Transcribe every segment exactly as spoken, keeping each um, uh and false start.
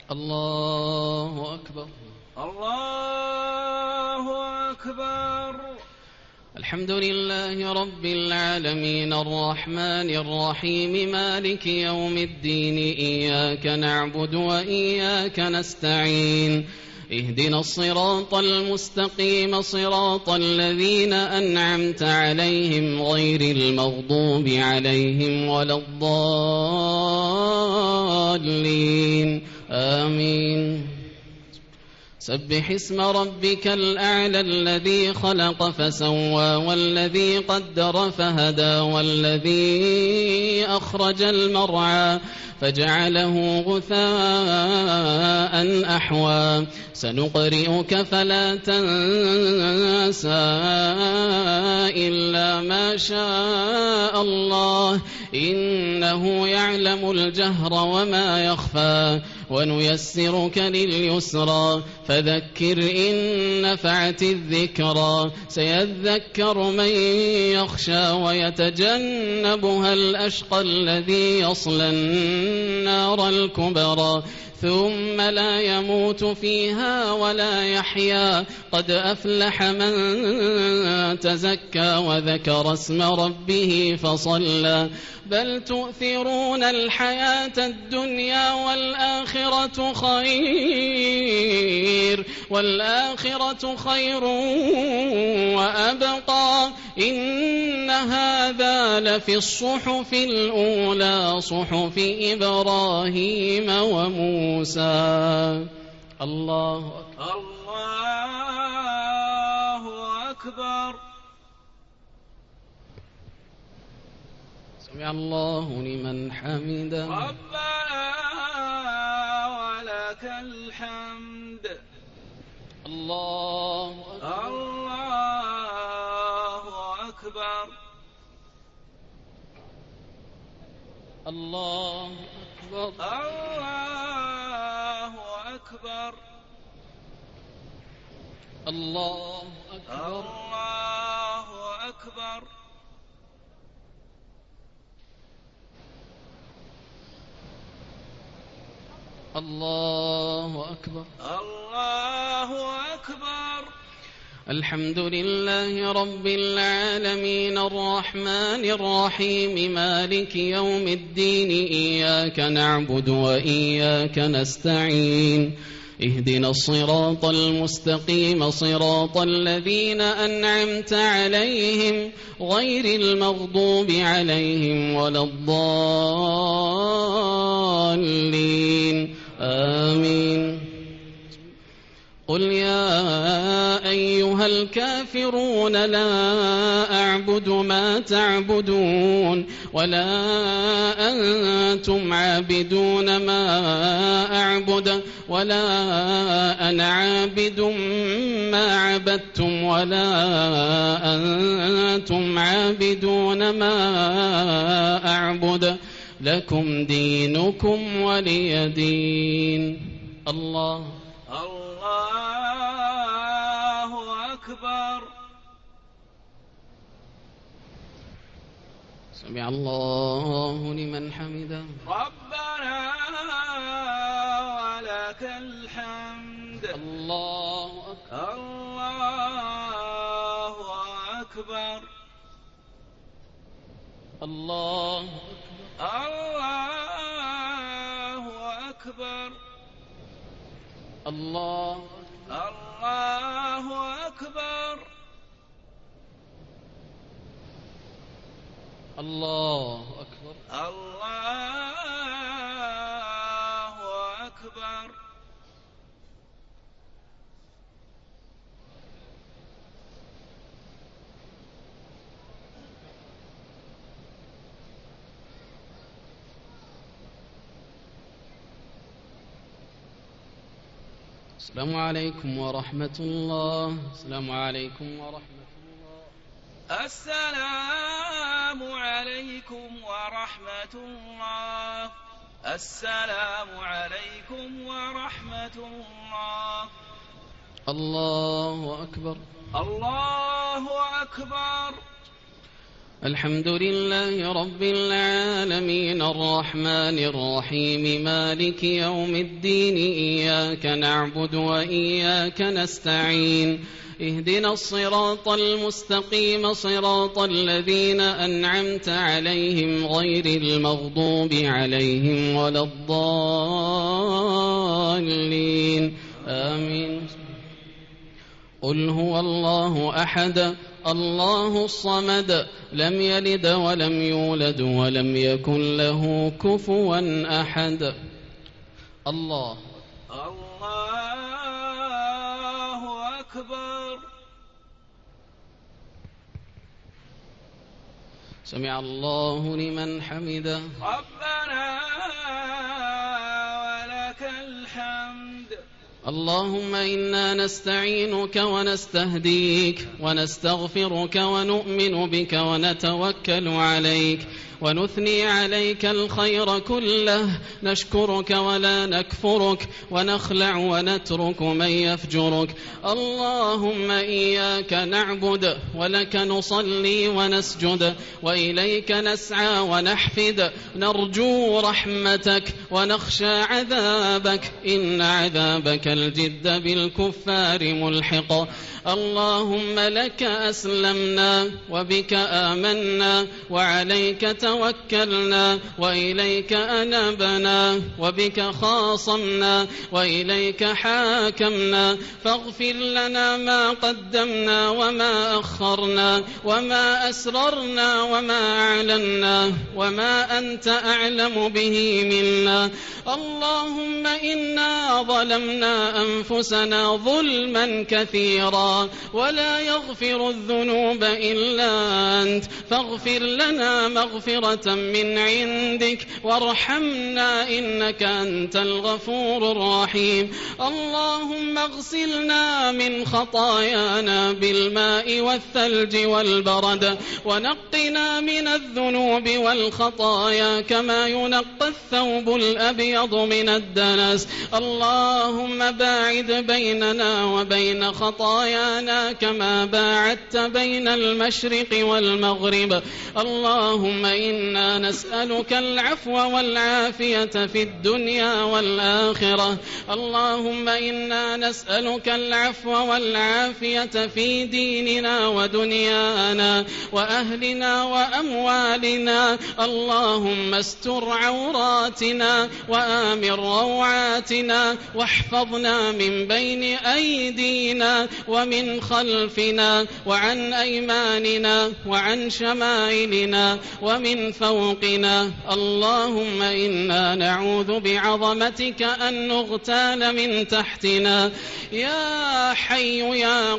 الله أكبر. الله أكبر. الحمد لله رب العالمين الرحمن الرحيم مالك يوم الدين إياك نعبد وإياك نستعين اهدنا الصراط المستقيم صراط الذين أنعمت عليهم غير المغضوب عليهم ولا الضالين آمين. سبح اسم ربك الأعلى الذي خلق فسوى والذي قدر فهدى والذي أخرج المرعى فجعله غثاء أحوى سنقرئك فلا تنسى إلا ما شاء الله إنه يعلم الجهر وما يخفى ونيسرك لليسرى فذكر إن نفعت الذكرى سيذكر من يخشى ويتجنبها الأشقى الذي يصلى النار الكبرى ثم لا يموت فيها ولا يحيا قد أفلح من تزكى وذكر اسم ربه فصلى بل تؤثرون الحياة الدنيا والآخرة خير والآخرة خير وأبقى إن هذا لفي الصحف الأولى صحف إبراهيم وموسى. الله أكبر. الله أكبر. سمع الله لمن حمده. ربنا ولك الحمد. الله أكبر. الله أكبر. الله أكبر. الله أكبر. الله أكبر. الله أكبر. الله أكبر. الله أكبر. الحمد لله رب العالمين الرحمن الرحيم مالك يوم الدين إياك نعبد وإياك نستعين اهدنا الصراط المستقيم صراط الذين أنعمت عليهم غير المغضوب عليهم ولا الضالين آمين. قل يا أيها الكافرون لا أعبد ما تعبدون ولا أنتم عابدون ما أعبد ولا أنا عابد ما عبدتم ولا أنتم عابدون ما أعبد لكم دينكم ولي دين. الله الله أكبر. سمع الله لمن حمده. ربنا ولك الحمد. الله أكبر. الله أكبر. الله أكبر. الله الله أكبر. الله أكبر. الله أكبر. السلام عليكم ورحمة الله. السلام عليكم ورحمة الله. السلام عليكم ورحمة الله. السلام عليكم ورحمة الله. الله أكبر. الله أكبر. الحمد لله رب العالمين الرحمن الرحيم مالك يوم الدين إياك نعبد وإياك نستعين اهدنا الصراط المستقيم صراط الذين أنعمت عليهم غير المغضوب عليهم ولا الضالين آمين. قل هو الله أحد الله الصمد لم يلد ولم يولد ولم يكن له كفوا أحد. الله الله أكبر. سمع الله لمن حمده. ربنا ولك الحمد. اللهم إنا نستعينك ونستهديك ونستغفرك ونؤمن بك ونتوكل عليك ونثني عليك الخير كله، نشكرك ولا نكفرك ونخلع ونترك من يفجرك. اللهم إياك نعبد ولك نصلي ونسجد وإليك نسعى ونحفد، نرجو رحمتك ونخشى عذابك، إن عذابك الجد بالكفار ملحق. اللهم لك أسلمنا وبك آمنا وعليك توكلنا وإليك أنبنا وبك خاصمنا وإليك حاكمنا، فاغفر لنا ما قدمنا وما أخرنا وما أسررنا وما أعلنا وما أنت أعلم به منا. اللهم إنا ظلمنا أنفسنا ظلما كثيرا ولا يغفر الذنوب إلا أنت، فاغفر لنا مغفرة من عندك وارحمنا إنك أنت الغفور الرحيم. اللهم اغسلنا من خطايانا بالماء والثلج والبرد، ونقنا من الذنوب والخطايا كما ينقى الثوب الأبيض من الدنس. اللهم باعد بيننا وبين خطايانا كما باعدت بين المشرق والمغرب. اللهم إنا نسألك العفو والعافية في الدنيا والآخرة. اللهم إنا نسألك العفو والعافية في ديننا ودنيانا وأهلنا وأموالنا. اللهم استر عوراتنا وآمن روعاتنا، واحفظنا من بين أيدينا ومن خلفنا وعن أيماننا وعن شمائلنا ومن فوقنا. اللهم إنا نعوذ بعظمتك أن نغتال من تحتنا. يا حي يا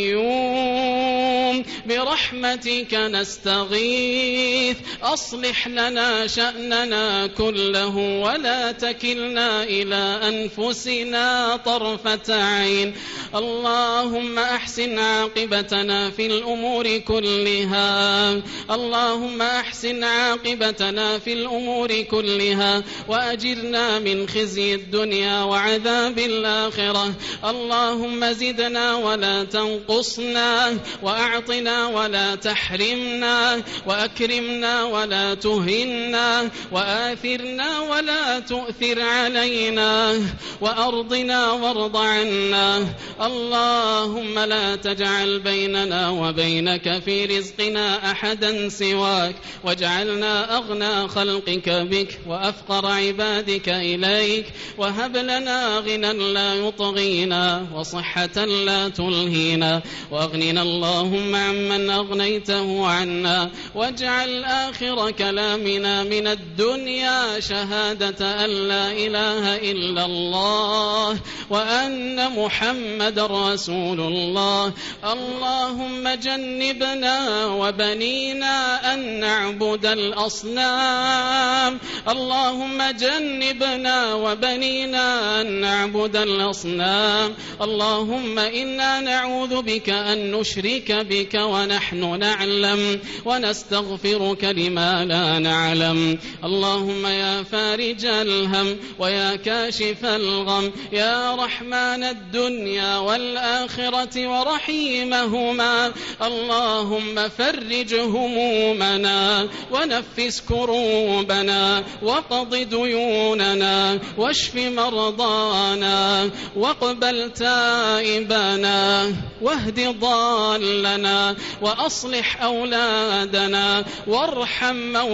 قيوم برحمتك نستغيث، أصلح لنا شأننا كله ولا تكلنا إلى أنفسنا طرفة عين. اللهم أحسن عاقبتنا في الأمور كلها. اللهم أحسن عاقبتنا في الأمور كلها وأجرنا من خزي الدنيا وعذاب الآخرة. اللهم زدنا ولا تنقصنا، وأعطنا ولا تحرمنا، وأكرمنا ولا تهنا، وآثرنا ولا تؤثر علينا، وأرضنا وارض عنا. اللهم لا تجعل بيننا وبينك في رزقنا أحدا سواك، واجعلنا أغنى خلقك بك وأفقر عبادك إليك، وهب لنا غنى لا يطغينا وصحة لا تلهينا، وأغننا اللهم عمن أغنيته عنا، واجعل آخر كلامنا من الدنيا شهادة أن لا إله إلا الله وأن محمد رسول الله. اللهم جنبنا وبنينا أن نعبد الأصنام. اللهم جنبنا وبنينا أن نعبد الأصنام. اللهم إنا نعوذ بك أن نشرك بك ونحن نعلم، ونستغفرك لما لا نعلم. اللهم يا فارج الهم ويا كاشف الغم، يا رحمن الدنيا والآخرة ورحيمهما. اللهم فرج همومنا ونفس كروبنا وقض ديوننا واشف مرضانا واقبل تائبنا واهد ضالنا وأصلح أولادنا وارحم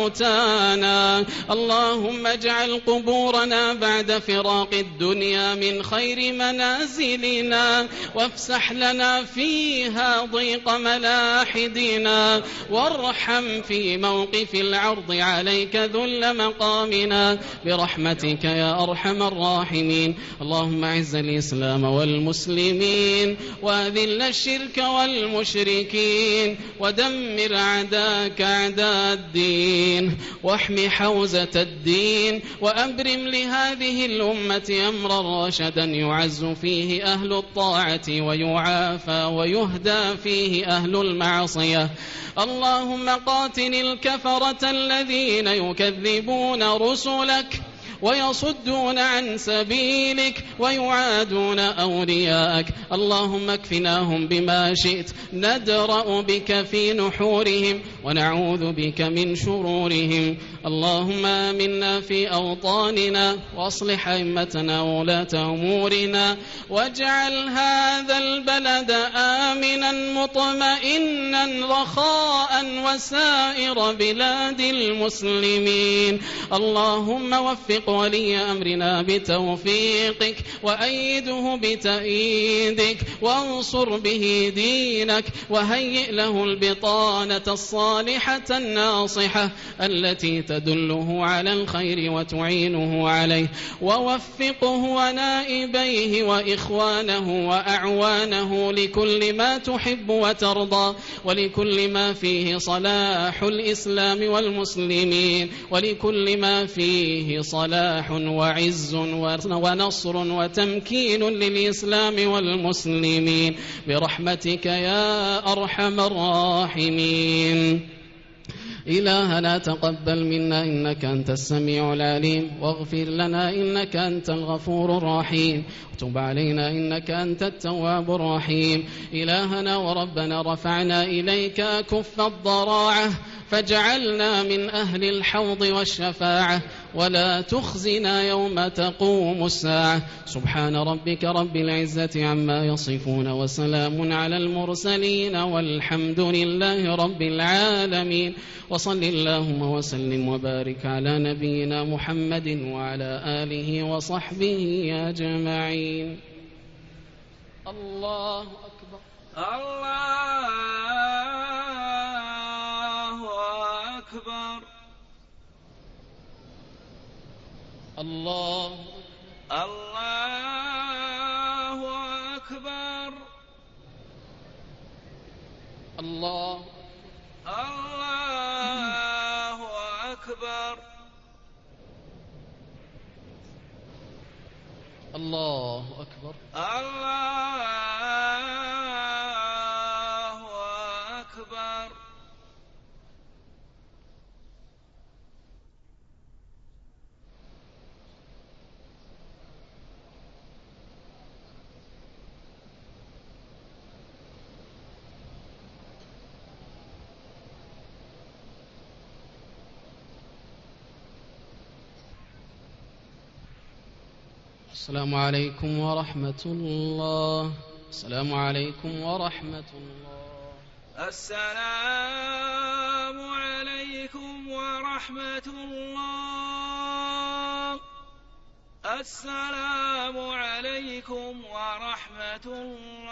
موتانا. اللهم اجعل قبورنا بعد فراق الدنيا من خير منازلنا وافسح لنا فيها ضيق ملاحدنا وارحم في موقف العرض عليك ذل مقامنا برحمتك يا أرحم الراحمين. اللهم اعز الإسلام والمسلمين وأذل الشرك والمشركين ودمر أعداءك أعداء الدين واحم حوزة الدين وأبرم لهذه الأمة أمرا رشدا يعز فيه أهل الطاعة ويعافى ويهدى فيه أهل المعصية. اللهم قاتل الكفرة الذين يكذبون رسلك ويصدون عن سبيلك ويعادون أولياءك. اللهم اكفناهم بما شئت ندرأ بك في نحورهم ونعوذ بك من شرورهم. اللهم آمنا في أوطاننا وأصلح أئمتنا وولاة أمورنا واجعل هذا البلد آمنا مطمئنا رخاء وسائر بلاد المسلمين. اللهم وفق ولي أمرنا بتوفيقك وأيده بتأييدك وانصر به دينك وهيئ له البطانة الصالحة الناصحة التي تدله على الخير وتعينه عليه ووفقه ونائبيه وإخوانه وأعوانه لكل ما تحب وترضى ولكل ما فيه صلاح الإسلام والمسلمين ولكل ما فيه صلاح وعز ونصر وتمكين للإسلام والمسلمين برحمتك يا أرحم الراحمين. إلهنا تقبل منا إنك أنت السميع العليم واغفر لنا إنك أنت الغفور الرحيم وتب علينا إنك أنت التواب الرحيم. إلهنا وربنا رفعنا إليك كف الضراعة فاجعلنا من أهل الحوض والشفاعة ولا تخزنا يوم تقوم الساعة. سبحان ربك رب العزة عما يصفون وسلام على المرسلين والحمد لله رب العالمين. وصل اللهم وسلم وبارك على نبينا محمد وعلى آله وصحبه أجمعين. الله أكبر. الله أكبر. الله الله أكبر. الله الله أكبر. الله أكبر. الله أكبر. السلام عليكم ورحمة الله. السلام عليكم ورحمة الله. السلام عليكم ورحمة الله. السلام عليكم ورحمة الله.